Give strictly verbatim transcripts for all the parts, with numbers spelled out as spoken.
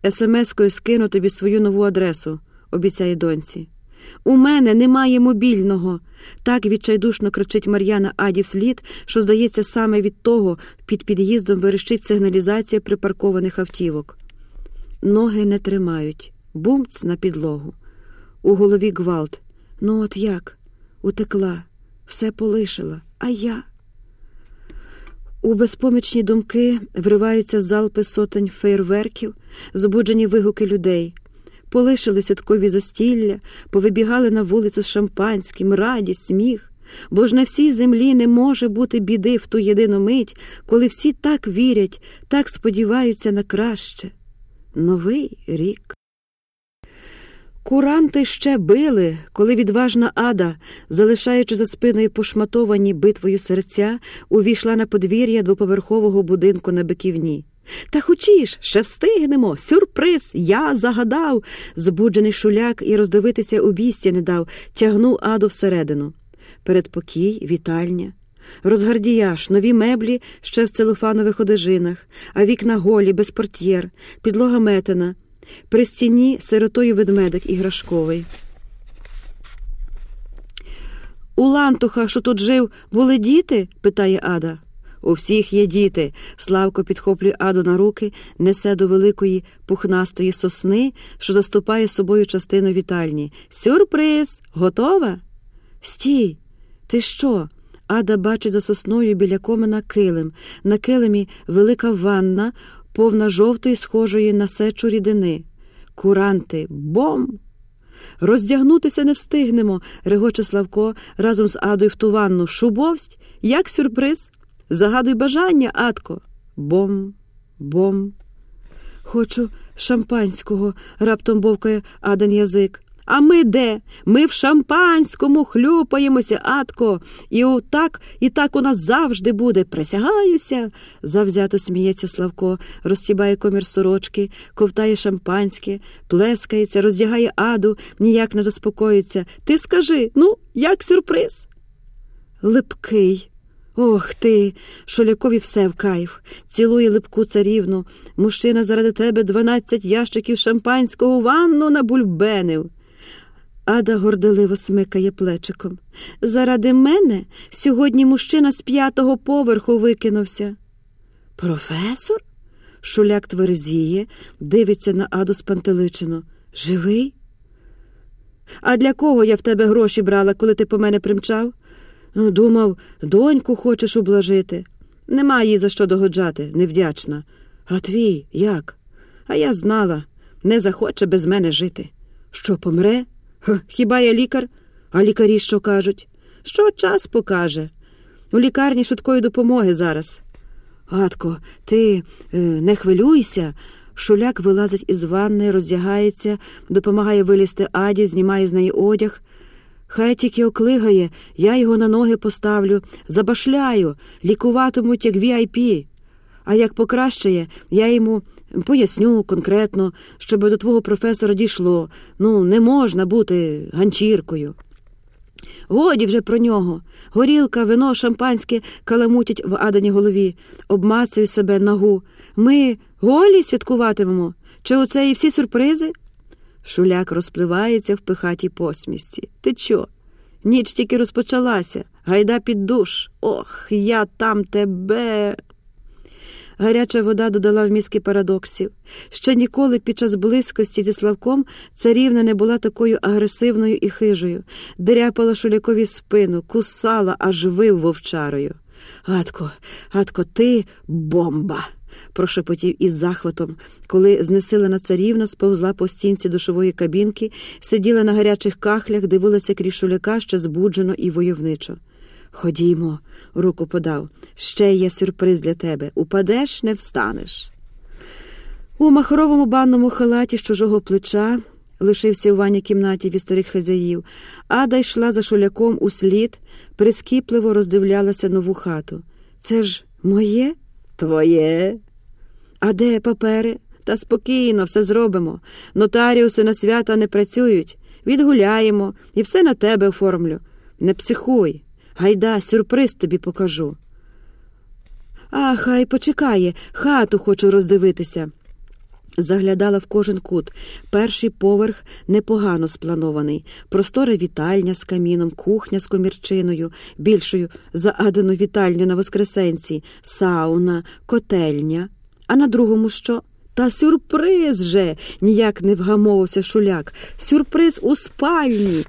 Есемескою скину тобі свою нову адресу, обіцяє доньці. У мене немає мобільного. Так відчайдушно кричить Мар'яна Аді вслід, що, здається, саме від того під під'їздом верещить сигналізація припаркованих автівок. Ноги не тримають. Бумц на підлогу. У голові гвалт. Ну от як? Утекла. Все полишила. А я? У безпомічні думки вриваються залпи сотень феєрверків, збуджені вигуки людей. Полишили святкові застілля, повибігали на вулицю з шампанським, радість, сміх. Бо ж на всій землі не може бути біди в ту єдину мить, коли всі так вірять, так сподіваються на краще. Новий рік. Куранти ще били, коли відважна Ада, залишаючи за спиною пошматовані битвою серця, увійшла на подвір'я двоповерхового будинку на Биківні. «Та хочеш, ще встигнемо! Сюрприз! Я загадав!» Збуджений Шуляк і роздивитися обійстя не дав, тягнув Аду всередину. Передпокій, вітальня. Розгардіяж, нові меблі ще в целофанових одежинах, а вікна голі, без портьєр, підлога метена. При стіні сиротою ведмедик іграшковий. «У лантуха, що тут жив, були діти?» – питає Ада. «У всіх є діти». Славко підхоплює Аду на руки, несе до великої пухнастої сосни, що заступає собою частину вітальні. «Сюрприз! Готова?» «Стій! Ти що?» Ада бачить за сосною біля комина килим. На килимі велика ванна, повна жовтої, схожої на сечу рідини. Куранти. Бом! «Роздягнутися не встигнемо», – регоче Славко разом з Адою в ту ванну. «Шубовсть? Як сюрприз? Загадуй бажання, Адко». Бом, бом. «Хочу шампанського», – раптом бовкає Адин язик. «А ми де? Ми в шампанському хлюпаємося, Адко. І отак, і так у нас завжди буде. Присягаюся!» Завзято сміється Славко, розстібає комір сорочки, ковтає шампанське, плескається, роздягає Аду, ніяк не заспокоїться. «Ти скажи, ну, як сюрприз?» «Липкий. Ох ти!» Шулякові все в кайф. Цілує липку царівну. «Мужчина заради тебе дванадцять ящиків шампанського у ванну набульбенив». Ада горделиво смикає плечиком. «Заради мене сьогодні мужчина з п'ятого поверху викинувся». «Професор?» Шуляк тверезіє, дивиться на Аду спантеличено. «Живий?» «А для кого я в тебе гроші брала, коли ти по мене примчав?» «Думав, доньку хочеш ублажити». «Нема їй за що догоджати, невдячна». «А твій як?» «А я знала, не захоче без мене жити». «Що, помре?» Х, «Хіба я лікар? А лікарі що кажуть?» «Що час покаже. У лікарні швидкої допомоги зараз». «Адко, ти е, не хвилюйся». Шуляк вилазить із ванни, роздягається, допомагає вилізти Аді, знімає з неї одяг. «Хай тільки оклигає, я його на ноги поставлю, забашляю, лікуватимуть як ві ай пі. А як покращає, я йому поясню конкретно, щоб до твого професора дійшло. Ну, не можна бути ганчіркою». Годі вже про нього. Горілка, вино, шампанське каламутять в Адані голові. Обмацую себе нагу. «Ми голі святкуватимемо? Чи оце і всі сюрпризи?» Шуляк розпливається в пихатій посмішці. «Ти чо? Ніч тільки розпочалася. Гайда під душ. Ох, я там тебе...» Гаряча вода додала в мізки парадоксів. Ще ніколи під час близькості зі Славком царівна не була такою агресивною і хижою. Дряпала Шулякові спину, кусала, аж вив вовчарою. «Адко, Адко, ти бомба!» прошепотів із захватом, коли знесилена царівна сповзла по стінці душової кабінки, сиділа на гарячих кахлях, дивилася крізь Шуляка ще збуджено і войовничо. «Ходімо», – руку подав, – «ще є сюрприз для тебе. Упадеш – не встанеш». У махровому банному халаті з чужого плеча лишився у ванній кімнаті від старих хазяїв. Ада йшла за Шуляком услід, прискіпливо роздивлялася нову хату. «Це ж моє?» «Твоє». «А де папери?» «Та спокійно, все зробимо. Нотаріуси на свята не працюють. Відгуляємо і все на тебе оформлю. Не психуй. Гайда, сюрприз тобі покажу». «А, хай почекає, хату хочу роздивитися». Заглядала в кожен кут. Перший поверх непогано спланований. Простора вітальня з каміном, кухня з комірчиною, більшою за Адину вітальню на Воскресенці, сауна, котельня. А на другому що? Та сюрприз же! Ніяк не вгамовувався Шуляк. Сюрприз у спальні!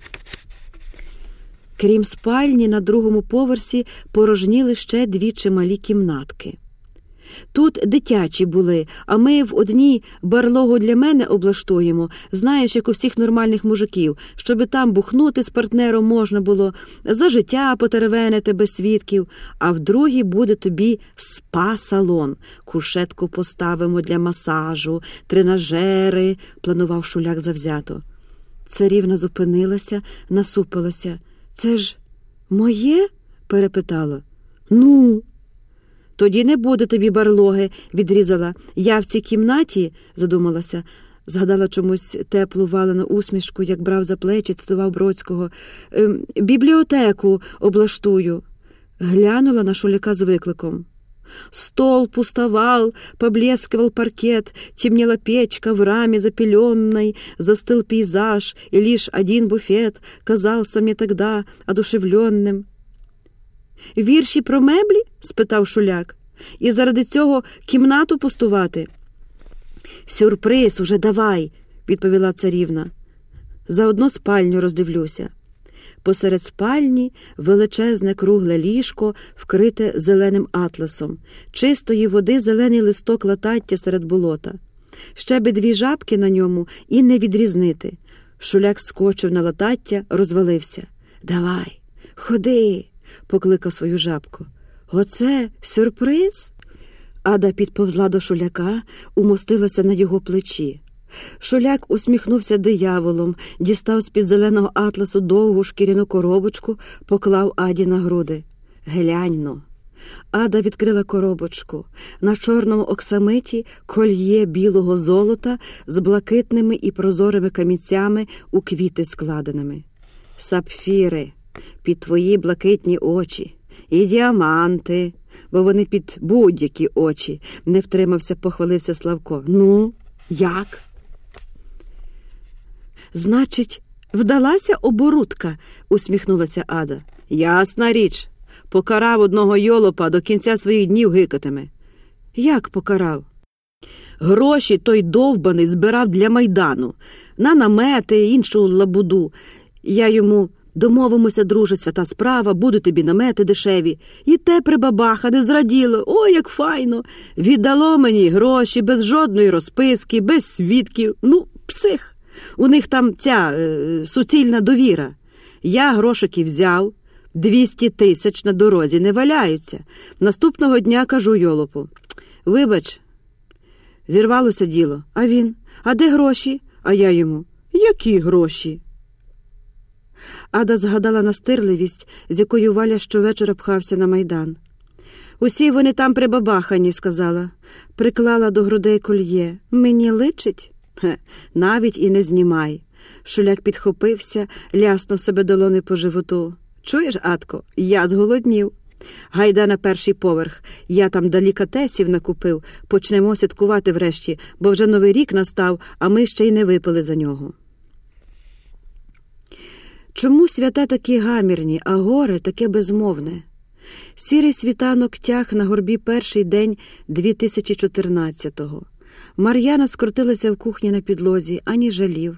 Крім спальні, на другому поверсі порожніли ще дві чималі кімнатки. Тут дитячі були, а ми в одній барлогу для мене облаштуємо, знаєш, як у всіх нормальних мужиків, щоби там бухнути з партнером можна було, за життя потеревенити без свідків, а в другій буде тобі спа-салон. Кушетку поставимо для масажу, тренажери, планував Шуляк завзято. Царівна зупинилася, насупилася. Це ж моє? Перепитала. Ну? Тоді не буде тобі барлоги, відрізала. Я в цій кімнаті, задумалася, згадала чомусь теплу валену усмішку, як брав за плечі, цитував Бродського. «Ем, бібліотеку облаштую. Глянула на Шуляка з викликом. Стол пустовал, поблескивал паркет, темнела печка в раме запеленной, застыл пейзаж, и лишь один буфет казался мне тогда одушевленным. «Вірші про меблі?» – спитав Шуляк. «І заради цього кімнату пустувати?» «Сюрприз уже давай», – відповіла царівна. «Заодно спальню роздивлюся». Посеред спальні величезне кругле ліжко, вкрите зеленим атласом. Чистої води зелений листок латаття серед болота. Ще би дві жабки на ньому і не відрізнити. Шуляк скочив на латаття, розвалився. «Давай, ходи», – покликав свою жабку. «Оце сюрприз?» Ада підповзла до Шуляка, умостилася на його плечі. Шуляк усміхнувся дияволом, дістав з-під зеленого атласу довгу шкіряну коробочку, поклав Аді на груди. «Глянь-но». Ада відкрила коробочку. На чорному оксамиті кольє білого золота з блакитними і прозорими камінцями у квіти складеними. «Сапфіри під твої блакитні очі. І діаманти, бо вони під будь-які очі», – не втримався, похвалився Славко. «Ну, як?» «Значить, вдалася оборудка?» – усміхнулася Ада. «Ясна річ. Покарав одного йолопа, до кінця своїх днів гикатиме». «Як покарав?» «Гроші той довбаний збирав для Майдану. На намети, іншу лабуду. Я йому: домовимося, друже, свята справа, будуть тобі намети дешеві. І те прибабахане зраділо. О, як файно! Віддало мені гроші, без жодної розписки, без свідків. Ну, псих! У них там ця е, суцільна довіра. Я грошики взяв, двісті тисяч на дорозі не валяються. Наступного дня кажу йолопу: вибач, зірвалося діло. А він: а де гроші? А я йому: які гроші? Ада згадала настирливість, з якою Валя щовечора пхався на Майдан. «Усі вони там прибабахані», – сказала. Приклала до грудей кольє. «Мені личить?» «Хе, навіть і не знімай». Шуляк підхопився, ляснув себе долони по животу. «Чуєш, Адко, я зголоднів. Гайда на перший поверх. Я там делікатесів накупив. Почнемо святкувати врешті, бо вже Новий рік настав, а ми ще й не випили за нього». Чому свята такі гамірні, а горе таке безмовне? Сірий світанок тяг на горбі перший день дві тисячі чотирнадцятого. Мар'яна скрутилася в кухні на підлозі, ані жалів,